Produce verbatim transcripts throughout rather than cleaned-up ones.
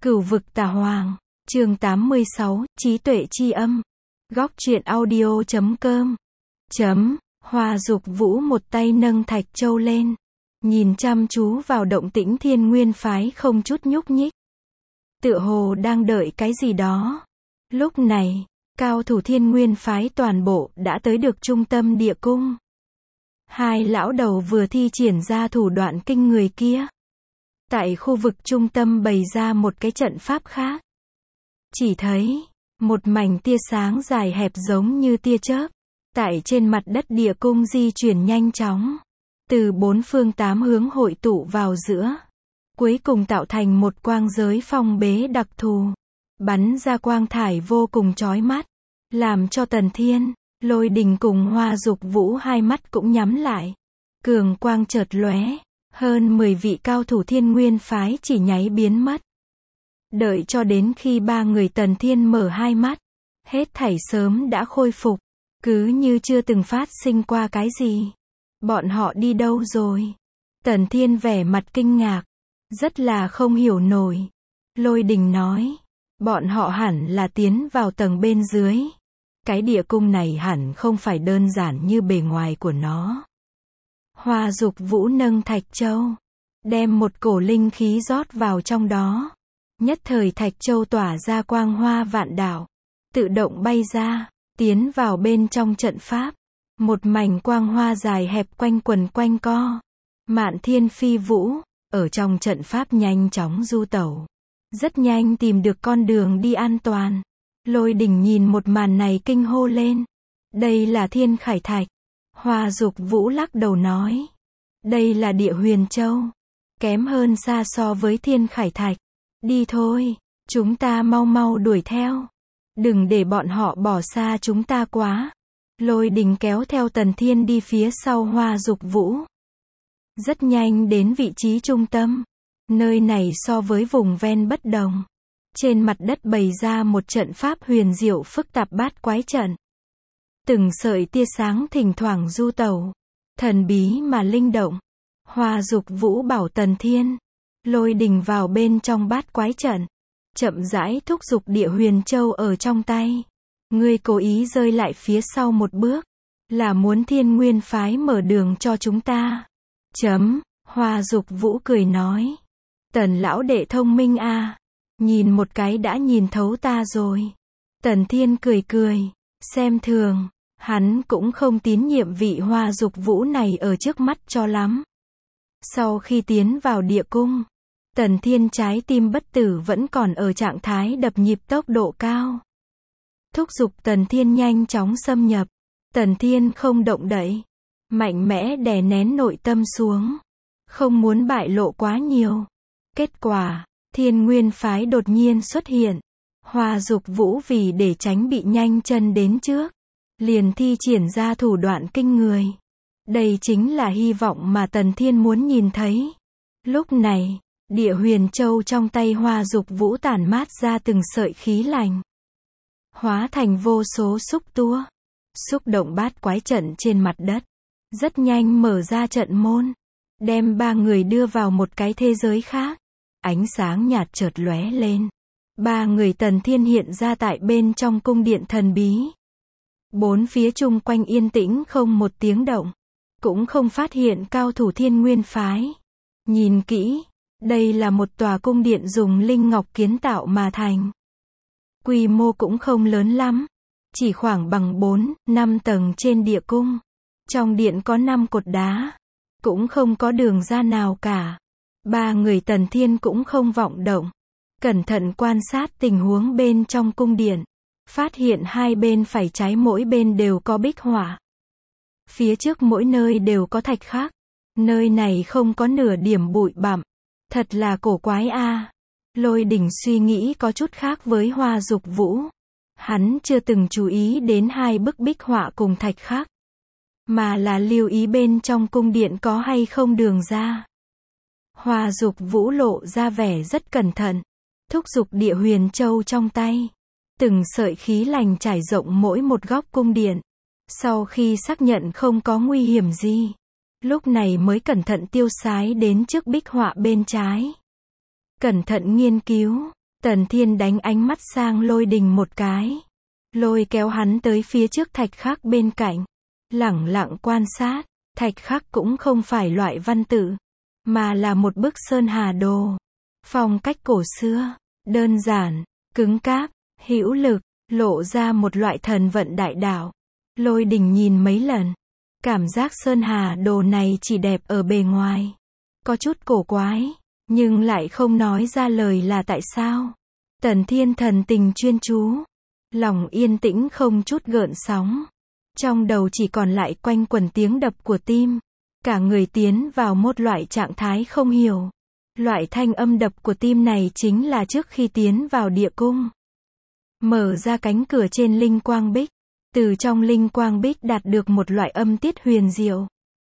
Cửu vực tà hoàng, chương tám mươi sáu, trí tuệ chi âm. Góc truyện audio chấm com. Chấm, Hoa Dục Vũ một tay nâng thạch châu lên, nhìn chăm chú vào động tĩnh Thiên Nguyên phái không chút nhúc nhích. Tựa hồ đang đợi cái gì đó. Lúc này, cao thủ Thiên Nguyên phái toàn bộ đã tới được trung tâm địa cung. Hai lão đầu vừa thi triển ra thủ đoạn kinh người kia. Tại khu vực trung tâm bày ra một cái trận pháp khác. Chỉ thấy, một mảnh tia sáng dài hẹp giống như tia chớp, tại trên mặt đất địa cung di chuyển nhanh chóng, từ bốn phương tám hướng hội tụ vào giữa, cuối cùng tạo thành một quang giới phong bế đặc thù, bắn ra quang thải vô cùng chói mắt, làm cho Tần Thiên, Lôi Đình cùng Hoa Dục Vũ hai mắt cũng nhắm lại. Cường quang chợt lóe, hơn mười vị cao thủ Thiên Nguyên phái chỉ nháy biến mất. Đợi cho đến khi ba người Tần Thiên mở hai mắt, hết thảy sớm đã khôi phục, cứ như chưa từng phát sinh qua cái gì. Bọn họ đi đâu rồi? Tần Thiên vẻ mặt kinh ngạc, rất là không hiểu nổi. Lôi Đình nói, bọn họ hẳn là tiến vào tầng bên dưới. Cái địa cung này hẳn không phải đơn giản như bề ngoài của nó. Hoa Dục Vũ nâng thạch châu, đem một cổ linh khí rót vào trong đó. Nhất thời thạch châu tỏa ra quang hoa vạn đạo, tự động bay ra, tiến vào bên trong trận pháp. Một mảnh quang hoa dài hẹp quanh quần quanh co, mạn thiên phi vũ, ở trong trận pháp nhanh chóng du tẩu. Rất nhanh tìm được con đường đi an toàn. Lôi Đình nhìn một màn này kinh hô lên. Đây là Thiên Khải Thạch. Hoa Dục Vũ lắc đầu nói. Đây là Địa Huyền Châu. Kém hơn xa so với Thiên Khải Thạch. Đi thôi, chúng ta mau mau đuổi theo. Đừng để bọn họ bỏ xa chúng ta quá. Lôi Đình kéo theo Tần Thiên đi phía sau Hoa Dục Vũ. Rất nhanh đến vị trí trung tâm. Nơi này so với vùng ven bất đồng. Trên mặt đất bày ra một trận pháp huyền diệu phức tạp bát quái trận. Từng sợi tia sáng thỉnh thoảng du tẩu, thần bí mà linh động. Hoa Dục Vũ bảo Tần Thiên, Lôi Đình vào bên trong bát quái trận, chậm rãi thúc giục Địa Huyền Châu ở trong tay. Ngươi cố ý rơi lại phía sau một bước, là muốn Thiên Nguyên phái mở đường cho chúng ta. Chấm, Hoa Dục Vũ cười nói. Tần lão đệ thông minh a, nhìn một cái đã nhìn thấu ta rồi. Tần Thiên cười cười, xem thường, hắn cũng không tín nhiệm vị Hoa Dục Vũ này ở trước mắt cho lắm. Sau khi tiến vào địa cung, Tần Thiên trái tim bất tử vẫn còn ở trạng thái đập nhịp tốc độ cao. Thúc giục Tần Thiên nhanh chóng xâm nhập. Tần Thiên không động đậy, mạnh mẽ đè nén nội tâm xuống, không muốn bại lộ quá nhiều. Kết quả, Thiên Nguyên phái đột nhiên xuất hiện. Hoa Dục Vũ vì để tránh bị nhanh chân đến trước, liền thi triển ra thủ đoạn kinh người. Đây chính là hy vọng mà Tần Thiên muốn nhìn thấy. Lúc này, Địa Huyền Châu trong tay Hoa Dục Vũ tản mát ra từng sợi khí lành, hóa thành vô số xúc tua, xúc động bát quái trận trên mặt đất. Rất nhanh mở ra trận môn, đem ba người đưa vào một cái thế giới khác. Ánh sáng nhạt chợt lóe lên. Ba người Tần Thiên hiện ra tại bên trong cung điện thần bí. Bốn phía chung quanh yên tĩnh không một tiếng động. Cũng không phát hiện cao thủ Thiên Nguyên phái. Nhìn kỹ, đây là một tòa cung điện dùng linh ngọc kiến tạo mà thành. Quy mô cũng không lớn lắm, chỉ khoảng bằng bốn, năm tầng trên địa cung. Trong điện có năm cột đá, cũng không có đường ra nào cả. Ba người Tần Thiên cũng không vọng động, cẩn thận quan sát tình huống bên trong cung điện, phát hiện hai bên phải trái mỗi bên đều có bích họa. Phía trước mỗi nơi đều có thạch khắc, nơi này không có nửa điểm bụi bặm, thật là cổ quái a. Lôi Đình suy nghĩ có chút khác với Hoa Dục Vũ, hắn chưa từng chú ý đến hai bức bích họa cùng thạch khắc, mà là lưu ý bên trong cung điện có hay không đường ra. Hoa Dục Vũ lộ ra vẻ rất cẩn thận, thúc giục Địa Huyền Châu trong tay. Từng sợi khí lành trải rộng mỗi một góc cung điện. Sau khi xác nhận không có nguy hiểm gì, lúc này mới cẩn thận tiêu sái đến trước bích họa bên trái. Cẩn thận nghiên cứu, Tần Thiên đánh ánh mắt sang Lôi Đình một cái. Lôi kéo hắn tới phía trước thạch khắc bên cạnh. Lẳng lặng quan sát, thạch khắc cũng không phải loại văn tự, mà là một bức sơn hà đồ. Phong cách cổ xưa, đơn giản, cứng cáp, hữu lực, lộ ra một loại thần vận đại đạo. Lôi Đình nhìn mấy lần, cảm giác sơn hà đồ này chỉ đẹp ở bề ngoài. Có chút cổ quái, nhưng lại không nói ra lời là tại sao. Tần Thiên thần tình chuyên chú, lòng yên tĩnh không chút gợn sóng. Trong đầu chỉ còn lại quanh quẩn tiếng đập của tim. Cả người tiến vào một loại trạng thái không hiểu. Loại thanh âm đập của tim này chính là trước khi tiến vào địa cung. Mở ra cánh cửa trên linh quang bích. Từ trong linh quang bích đạt được một loại âm tiết huyền diệu.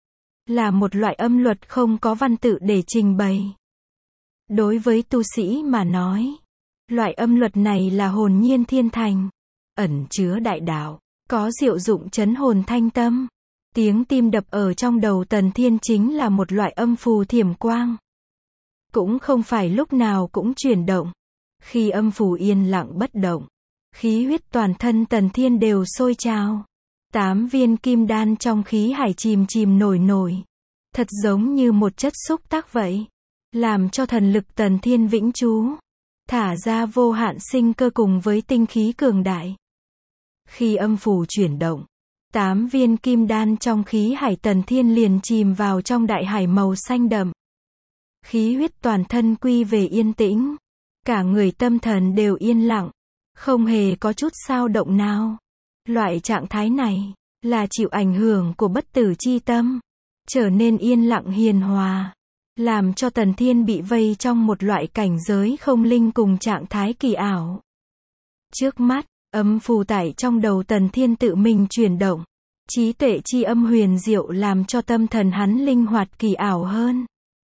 Là một loại âm luật không có văn tự để trình bày. Đối với tu sĩ mà nói, loại âm luật này là hồn nhiên thiên thành, ẩn chứa đại đạo, có diệu dụng chấn hồn thanh tâm. Tiếng tim đập ở trong đầu Tần Thiên chính là một loại âm phù thiểm quang. Cũng không phải lúc nào cũng chuyển động. Khi âm phù yên lặng bất động, khí huyết toàn thân Tần Thiên đều sôi trào. Tám viên kim đan trong khí hải chìm chìm nổi nổi. Thật giống như một chất xúc tác vậy. Làm cho thần lực Tần Thiên vĩnh trú. Thả ra vô hạn sinh cơ cùng với tinh khí cường đại. Khi âm phù chuyển động, tám viên kim đan trong khí hải Tần Thiên liền chìm vào trong đại hải màu xanh đậm. Khí huyết toàn thân quy về yên tĩnh. Cả người tâm thần đều yên lặng. Không hề có chút xao động nào. Loại trạng thái này, là chịu ảnh hưởng của bất tử chi tâm. Trở nên yên lặng hiền hòa. Làm cho Tần Thiên bị vây trong một loại cảnh giới không linh cùng trạng thái kỳ ảo. Trước mắt, âm phù tại trong đầu Tần Thiên tự mình chuyển động. Trí tuệ chi âm huyền diệu làm cho tâm thần hắn linh hoạt kỳ ảo hơn.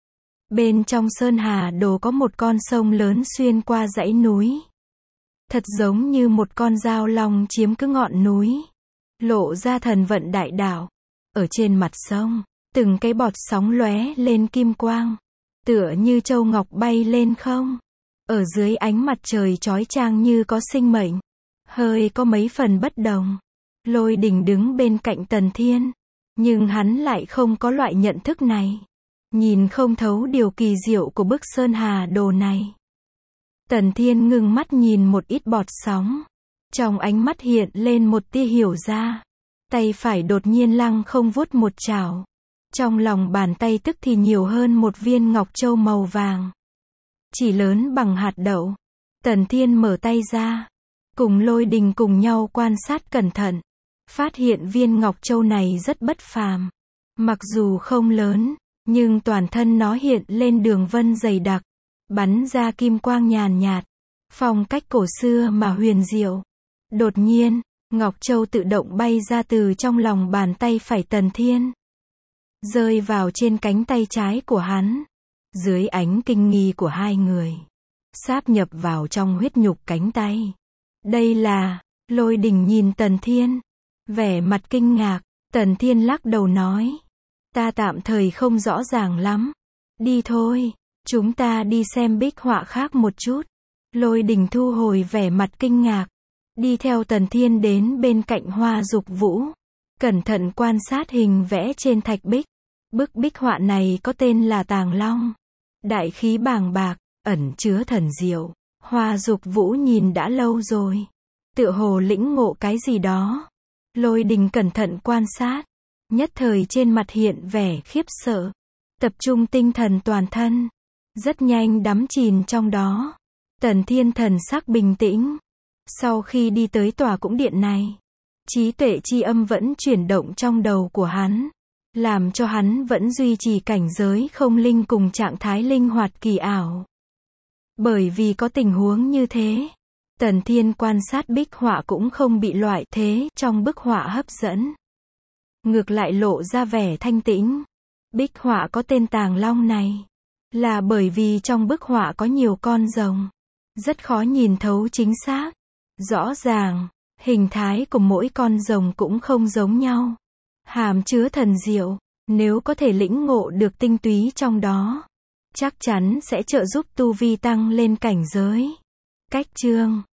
Bên trong sơn hà đồ có một con sông lớn xuyên qua dãy núi. Thật giống như một con dao long chiếm cứ ngọn núi. Lộ ra thần vận đại đạo. Ở trên mặt sông, từng cái bọt sóng lóe lên kim quang. Tựa như châu ngọc bay lên không. Ở dưới ánh mặt trời chói chang như có sinh mệnh. Hơi có mấy phần bất đồng. Lôi Đình đứng bên cạnh Tần Thiên. Nhưng hắn lại không có loại nhận thức này. Nhìn không thấu điều kỳ diệu của bức sơn hà đồ này. Tần Thiên ngưng mắt nhìn một ít bọt sóng. Trong ánh mắt hiện lên một tia hiểu ra. Tay phải đột nhiên lăng không vuốt một chảo. Trong lòng bàn tay tức thì nhiều hơn một viên ngọc châu màu vàng. Chỉ lớn bằng hạt đậu. Tần Thiên mở tay ra. Cùng Lôi Đình cùng nhau quan sát cẩn thận. Phát hiện viên ngọc châu này rất bất phàm. Mặc dù không lớn, nhưng toàn thân nó hiện lên đường vân dày đặc. Bắn ra kim quang nhàn nhạt. Phong cách cổ xưa mà huyền diệu. Đột nhiên, ngọc châu tự động bay ra từ trong lòng bàn tay phải Tần Thiên. Rơi vào trên cánh tay trái của hắn. Dưới ánh kinh nghi của hai người. Sáp nhập vào trong huyết nhục cánh tay. Đây là, Lôi Đình nhìn Tần Thiên. Vẻ mặt kinh ngạc, Tần Thiên lắc đầu nói. Ta tạm thời không rõ ràng lắm. Đi thôi, chúng ta đi xem bích họa khác một chút. Lôi Đình thu hồi vẻ mặt kinh ngạc. Đi theo Tần Thiên đến bên cạnh Hoa Dục Vũ. Cẩn thận quan sát hình vẽ trên thạch bích. Bức bích họa này có tên là Tàng Long. Đại khí bàng bạc, ẩn chứa thần diệu. Hoa Dục Vũ nhìn đã lâu rồi. Tựa hồ lĩnh ngộ cái gì đó. Lôi Đình cẩn thận quan sát. Nhất thời trên mặt hiện vẻ khiếp sợ. Tập trung tinh thần toàn thân. Rất nhanh đắm chìm trong đó. Tần Thiên thần sắc bình tĩnh. Sau khi đi tới tòa cung điện này, trí tuệ chi âm vẫn chuyển động trong đầu của hắn. Làm cho hắn vẫn duy trì cảnh giới không linh cùng trạng thái linh hoạt kỳ ảo. Bởi vì có tình huống như thế, Tần Thiên quan sát bích họa cũng không bị loại thế trong bức họa hấp dẫn. Ngược lại lộ ra vẻ thanh tĩnh. Bích họa có tên Tàng Long này, là bởi vì trong bức họa có nhiều con rồng. Rất khó nhìn thấu chính xác. Rõ ràng, hình thái của mỗi con rồng cũng không giống nhau. Hàm chứa thần diệu, nếu có thể lĩnh ngộ được tinh túy trong đó, chắc chắn sẽ trợ giúp tu vi tăng lên cảnh giới. Cách chương